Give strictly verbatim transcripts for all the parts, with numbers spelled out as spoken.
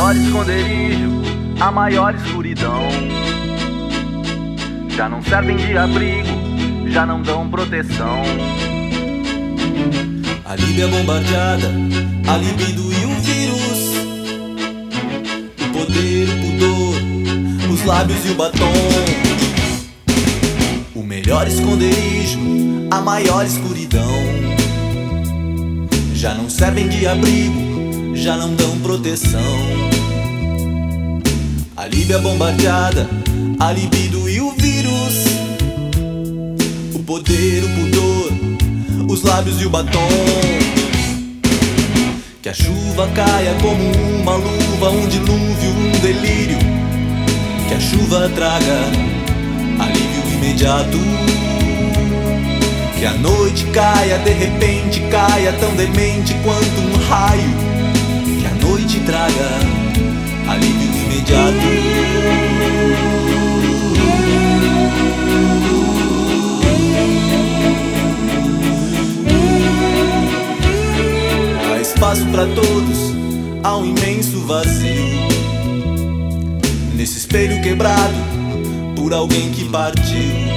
melhor esconderijo, a maior escuridão. Já não servem de abrigo, já não dão proteção. A Líbia bombardeada, a libido e o vírus, o poder, o pudor, os lábios e o batom. O melhor esconderijo, a maior escuridão. Já não servem de abrigo, já não dão proteção. A Líbia bombardeada, a libido e o vírus, o poder, o pudor, os lábios e o batom. Que a chuva caia como uma luva, um dilúvio, um delírio. Que a chuva traga alívio imediato. Que a noite caia, de repente caia, tão demente quanto um raio. Que a noite traga alívio imediato. Há espaço para todos, há um imenso vazio. Nesse espelho quebrado por alguém que partiu.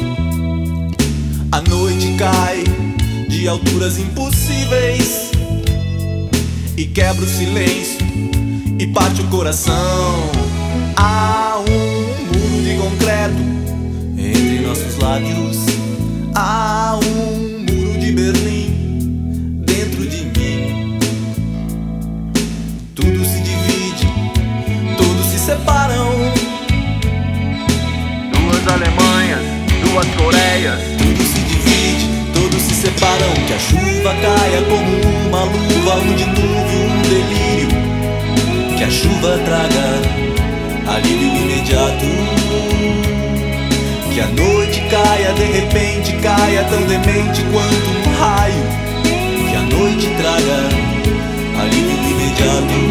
A noite cai de alturas impossíveis e quebra o silêncio e parte o coração. Há um muro de concreto entre nossos lábios. Há um muro de Berlim dentro de mim. Tudo se divide, todos se separam. Duas Alemanhas, duas Coreias. Tudo se divide, todos se separam. Que a chuva caia como uma luva, um dilúvio, um delírio. Que a chuva traga alívio imediato. Que a noite caia, de repente caia, tão demente quanto um raio. Que a noite traga alívio imediato.